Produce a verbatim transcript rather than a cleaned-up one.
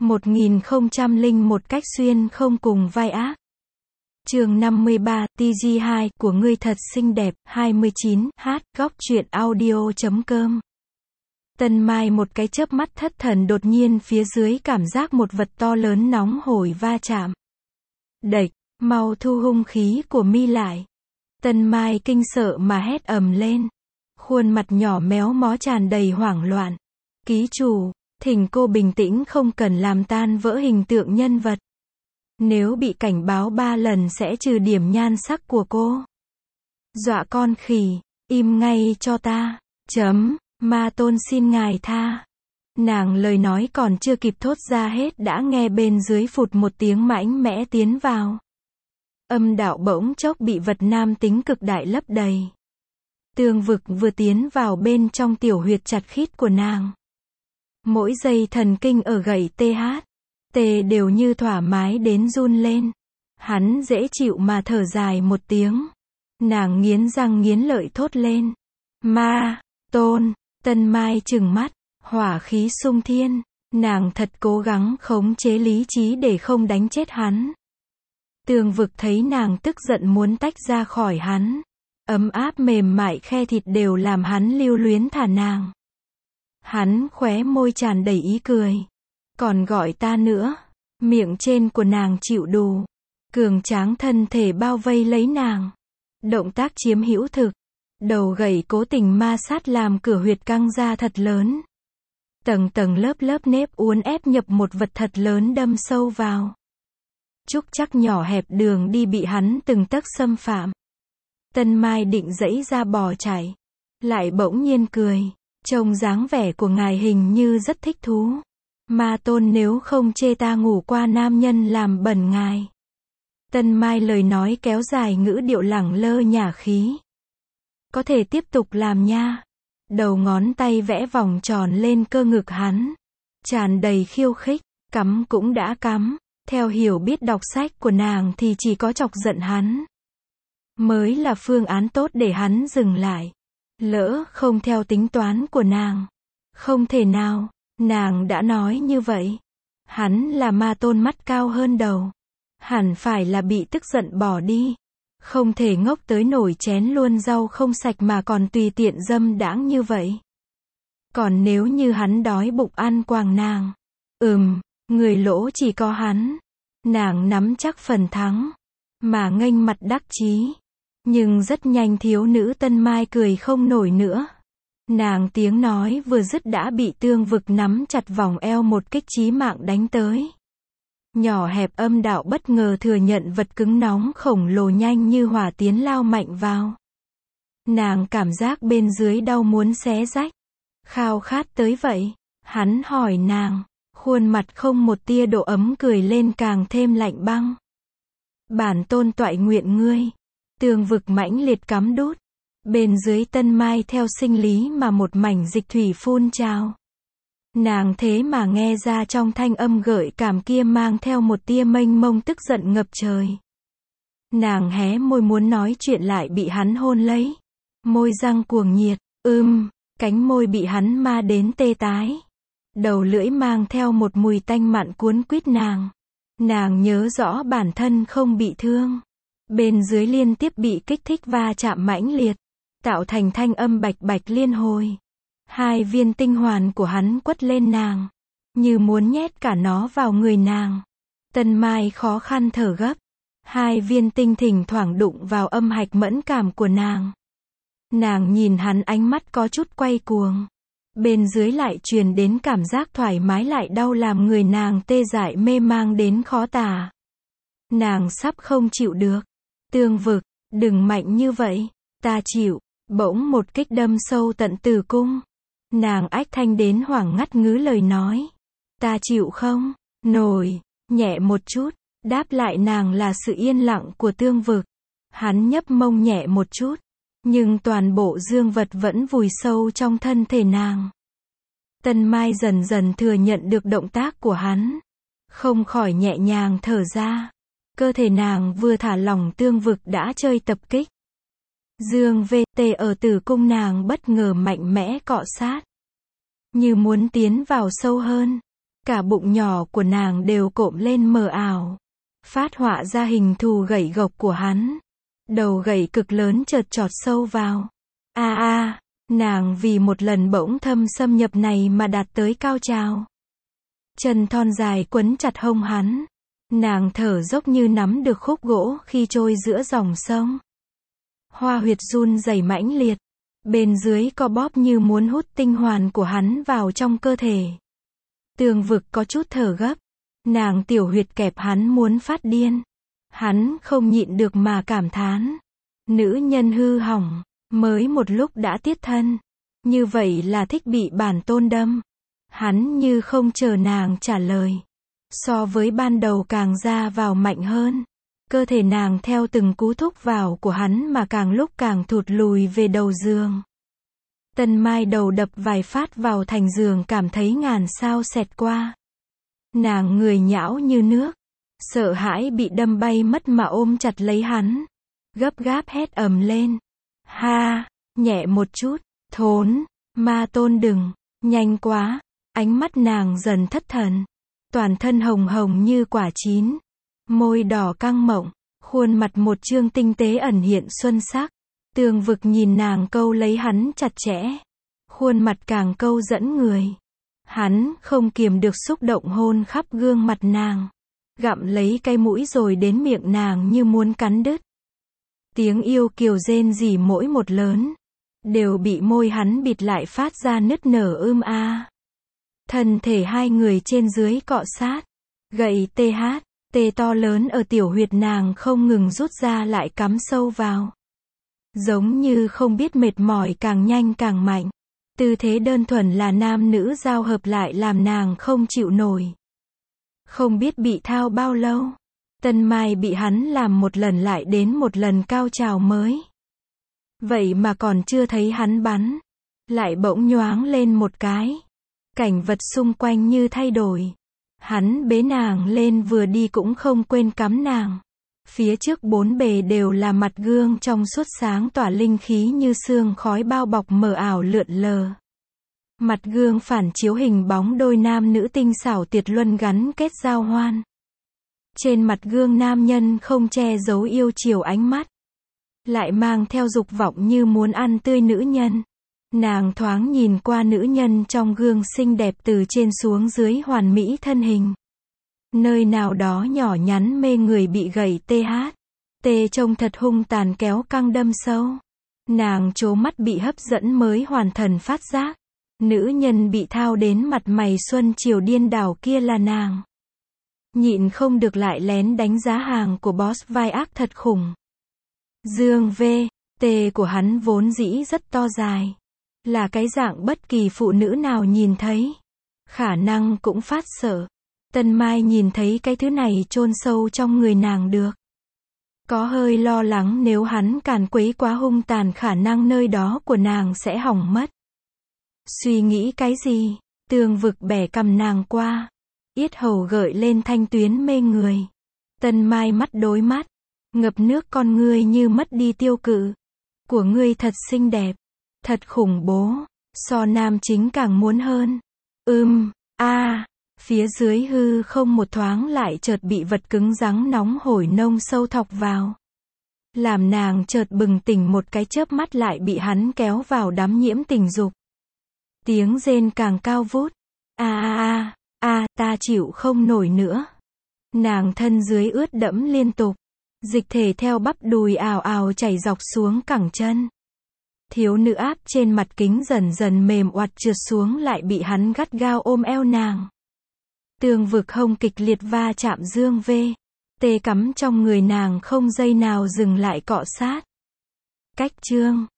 một nghìn không trăm lẻ một cách xuyên không cùng vai ác. Chương năm mươi ba, T G hai, của ngươi thật xinh đẹp, hai mươi chín, h, góc truyện audio chấm com. Tân Mai một cái chớp mắt thất thần, đột nhiên phía dưới cảm giác một vật to lớn nóng hổi va chạm. Đệch, mau thu hung khí của mi lại. Tân Mai kinh sợ mà hét ầm lên. Khuôn mặt nhỏ méo mó tràn đầy hoảng loạn. Ký chủ, thỉnh cô bình tĩnh, không cần làm tan vỡ hình tượng nhân vật. Nếu bị cảnh báo ba lần sẽ trừ điểm nhan sắc của cô. Dọa con khỉ, im ngay cho ta. Chấm, ma tôn xin ngài tha. Nàng lời nói còn chưa kịp thốt ra hết đã nghe bên dưới phụt một tiếng mãnh mẽ tiến vào. Âm đạo bỗng chốc bị vật nam tính cực đại lấp đầy. Tương vực vừa tiến vào bên trong tiểu huyệt chặt khít của nàng. Mỗi giây thần kinh ở gậy tê hát, tê đều như thoải mái đến run lên. Hắn dễ chịu mà thở dài một tiếng. Nàng nghiến răng nghiến lợi thốt lên. Ma, tôn, Tân Mai trừng mắt, hỏa khí sung thiên. Nàng thật cố gắng khống chế lý trí để không đánh chết hắn. Tường vực thấy nàng tức giận muốn tách ra khỏi hắn. Ấm áp mềm mại khe thịt đều làm hắn lưu luyến thả nàng. Hắn khóe môi tràn đầy ý cười. Còn gọi ta nữa. Miệng trên của nàng chịu đủ. Cường tráng thân thể bao vây lấy nàng. Động tác chiếm hữu thực. Đầu gầy cố tình ma sát làm cửa huyệt căng ra thật lớn. Tầng tầng lớp lớp nếp uốn ép nhập một vật thật lớn đâm sâu vào. Trúc chắc nhỏ hẹp đường đi bị hắn từng tấc xâm phạm. Tân Mai định giãy ra bỏ chạy. Lại bỗng nhiên cười. Trông dáng vẻ của ngài hình như rất thích thú. Ma tôn nếu không chê ta ngủ qua nam nhân làm bẩn ngài. Tân Mai lời nói kéo dài ngữ điệu lẳng lơ nhả khí. Có thể tiếp tục làm nha. Đầu ngón tay vẽ vòng tròn lên cơ ngực hắn. Tràn đầy khiêu khích. Cắm cũng đã cắm. Theo hiểu biết đọc sách của nàng thì chỉ có chọc giận hắn mới là phương án tốt để hắn dừng lại. Lỡ không theo tính toán của nàng. Không thể nào, nàng đã nói như vậy. Hắn là ma tôn mắt cao hơn đầu. Hẳn phải là bị tức giận bỏ đi. Không thể ngốc tới nổi chén luôn rau không sạch mà còn tùy tiện dâm đãng như vậy. Còn nếu như hắn đói bụng ăn quàng nàng. Ừm, người lỗ chỉ có hắn. Nàng nắm chắc phần thắng. Mà nghênh mặt đắc chí. Nhưng rất nhanh thiếu nữ Tân Mai cười không nổi nữa. Nàng tiếng nói vừa dứt đã bị tương vực nắm chặt vòng eo một kích chí mạng đánh tới. Nhỏ hẹp âm đạo bất ngờ thừa nhận vật cứng nóng khổng lồ nhanh như hỏa tiến lao mạnh vào. Nàng cảm giác bên dưới đau muốn xé rách. Khao khát tới vậy. Hắn hỏi nàng. Khuôn mặt không một tia độ ấm cười lên càng thêm lạnh băng. Bản tôn toại nguyện ngươi. Tường vực mãnh liệt cắm đút. Bên dưới Tân Mai theo sinh lý mà một mảnh dịch thủy phun trào. Nàng thế mà nghe ra trong thanh âm gợi cảm kia mang theo một tia mênh mông tức giận ngập trời. Nàng hé môi muốn nói chuyện lại bị hắn hôn lấy. Môi răng cuồng nhiệt, ưm, cánh môi bị hắn ma đến tê tái. Đầu lưỡi mang theo một mùi tanh mặn cuốn quýt nàng. Nàng nhớ rõ bản thân không bị thương. Bên dưới liên tiếp bị kích thích va chạm mãnh liệt. Tạo thành thanh âm bạch bạch liên hồi. Hai viên tinh hoàn của hắn quất lên nàng. Như muốn nhét cả nó vào người nàng. Tân Mai khó khăn thở gấp. Hai viên tinh thỉnh thoảng đụng vào âm hạch mẫn cảm của nàng. Nàng nhìn hắn ánh mắt có chút quay cuồng. Bên dưới lại truyền đến cảm giác thoải mái lại đau làm người nàng tê dại mê mang đến khó tả. Nàng sắp không chịu được. Tương vực, đừng mạnh như vậy. Ta chịu. Bỗng một kích đâm sâu tận tử cung. Nàng ách thanh đến hoảng ngắt ngứ lời nói. Ta chịu không? Nổi. Nhẹ một chút. Đáp lại nàng là sự yên lặng của tương vực. Hắn nhấp mông nhẹ một chút. Nhưng toàn bộ dương vật vẫn vùi sâu trong thân thể nàng. Tân Mai dần dần thừa nhận được động tác của hắn. Không khỏi nhẹ nhàng thở ra. Cơ thể nàng vừa thả lỏng tương vực đã chơi tập kích. Dương vê tê ở tử cung nàng bất ngờ mạnh mẽ cọ sát. Như muốn tiến vào sâu hơn. Cả bụng nhỏ của nàng đều cộm lên mờ ảo, phát họa ra hình thù gậy gộc của hắn. Đầu gậy cực lớn chợt chọt sâu vào. A a, nàng vì một lần bỗng thâm xâm nhập này mà đạt tới cao trào. Chân thon dài quấn chặt hông hắn. Nàng thở dốc như nắm được khúc gỗ khi trôi giữa dòng sông. Hoa huyệt run rẩy mãnh liệt. Bên dưới co bóp như muốn hút tinh hoàn của hắn vào trong cơ thể. Tường vực có chút thở gấp. Nàng tiểu huyệt kẹp hắn muốn phát điên. Hắn không nhịn được mà cảm thán. Nữ nhân hư hỏng, mới một lúc đã tiết thân. Như vậy là thích bị bản tôn đâm. Hắn như không chờ nàng trả lời. So với ban đầu càng ra vào mạnh hơn. Cơ thể nàng theo từng cú thúc vào của hắn mà càng lúc càng thụt lùi về đầu giường. Tân Mai đầu đập vài phát vào thành giường cảm thấy ngàn sao xẹt qua. Nàng người nhão như nước. Sợ hãi bị đâm bay mất mà ôm chặt lấy hắn. Gấp gáp hét ầm lên. Ha, nhẹ một chút, thốn, ma tôn đừng, nhanh quá. Ánh mắt nàng dần thất thần. Toàn thân hồng hồng như quả chín. Môi đỏ căng mọng, khuôn mặt một trương tinh tế ẩn hiện xuân sắc. Tường vực nhìn nàng câu lấy hắn chặt chẽ. Khuôn mặt càng câu dẫn người. Hắn không kiềm được xúc động hôn khắp gương mặt nàng. Gặm lấy cái mũi rồi đến miệng nàng như muốn cắn đứt. Tiếng yêu kiều rên rỉ mỗi một lớn. Đều bị môi hắn bịt lại phát ra nứt nở ưm a. Thân thể hai người trên dưới cọ sát. Gậy tê hát, tê to lớn ở tiểu huyệt nàng không ngừng rút ra lại cắm sâu vào. Giống như không biết mệt mỏi càng nhanh càng mạnh. Tư thế đơn thuần là nam nữ giao hợp lại làm nàng không chịu nổi. Không biết bị thao bao lâu. Tân Mai bị hắn làm một lần lại đến một lần cao trào mới. Vậy mà còn chưa thấy hắn bắn. Lại bỗng nhoáng lên một cái. Cảnh vật xung quanh như thay đổi. Hắn bế nàng lên vừa đi cũng không quên cắm nàng. Phía trước bốn bề đều là mặt gương trong suốt sáng tỏa linh khí như sương khói bao bọc mờ ảo lượn lờ. Mặt gương phản chiếu hình bóng đôi nam nữ tinh xảo tuyệt luân gắn kết giao hoan. Trên mặt gương nam nhân không che giấu yêu chiều ánh mắt. Lại mang theo dục vọng như muốn ăn tươi nữ nhân. Nàng thoáng nhìn qua nữ nhân trong gương xinh đẹp từ trên xuống dưới hoàn mỹ thân hình. Nơi nào đó nhỏ nhắn mê người bị gậy tê hát. Tê trông thật hung tàn kéo căng đâm sâu. Nàng trố mắt bị hấp dẫn mới hoàn thần phát giác. Nữ nhân bị thao đến mặt mày xuân chiều điên đảo kia là nàng. Nhịn không được lại lén đánh giá hàng của boss vai ác thật khủng. Dương V, tê của hắn vốn dĩ rất to dài. Là cái dạng bất kỳ phụ nữ nào nhìn thấy. Khả năng cũng phát sợ. Tân Mai nhìn thấy cái thứ này chôn sâu trong người nàng được. Có hơi lo lắng nếu hắn càn quấy quá hung tàn khả năng nơi đó của nàng sẽ hỏng mất. Suy nghĩ cái gì? Tường vực bẻ cầm nàng qua. Yết hầu gợi lên thanh tuyến mê người. Tân Mai mắt đối mắt. Ngập nước con ngươi như mất đi tiêu cự. Của ngươi thật xinh đẹp. Thật khủng bố. So nam chính càng muốn hơn. Ưm, a. Phía dưới hư không một thoáng lại chợt bị vật cứng rắn nóng hổi nông sâu thọc vào. Làm nàng chợt bừng tỉnh một cái chớp mắt lại bị hắn kéo vào đắm nhiễm tình dục. Tiếng rên càng cao vút. A a a, a, ta chịu không nổi nữa. Nàng thân dưới ướt đẫm liên tục. Dịch thể theo bắp đùi ào ào chảy dọc xuống cẳng chân. Thiếu nữ áp trên mặt kính dần dần mềm oặt trượt xuống lại bị hắn gắt gao ôm eo nàng. Tường vực hông kịch liệt va chạm dương V. Tê cắm trong người nàng không giây nào dừng lại cọ sát. Cách chương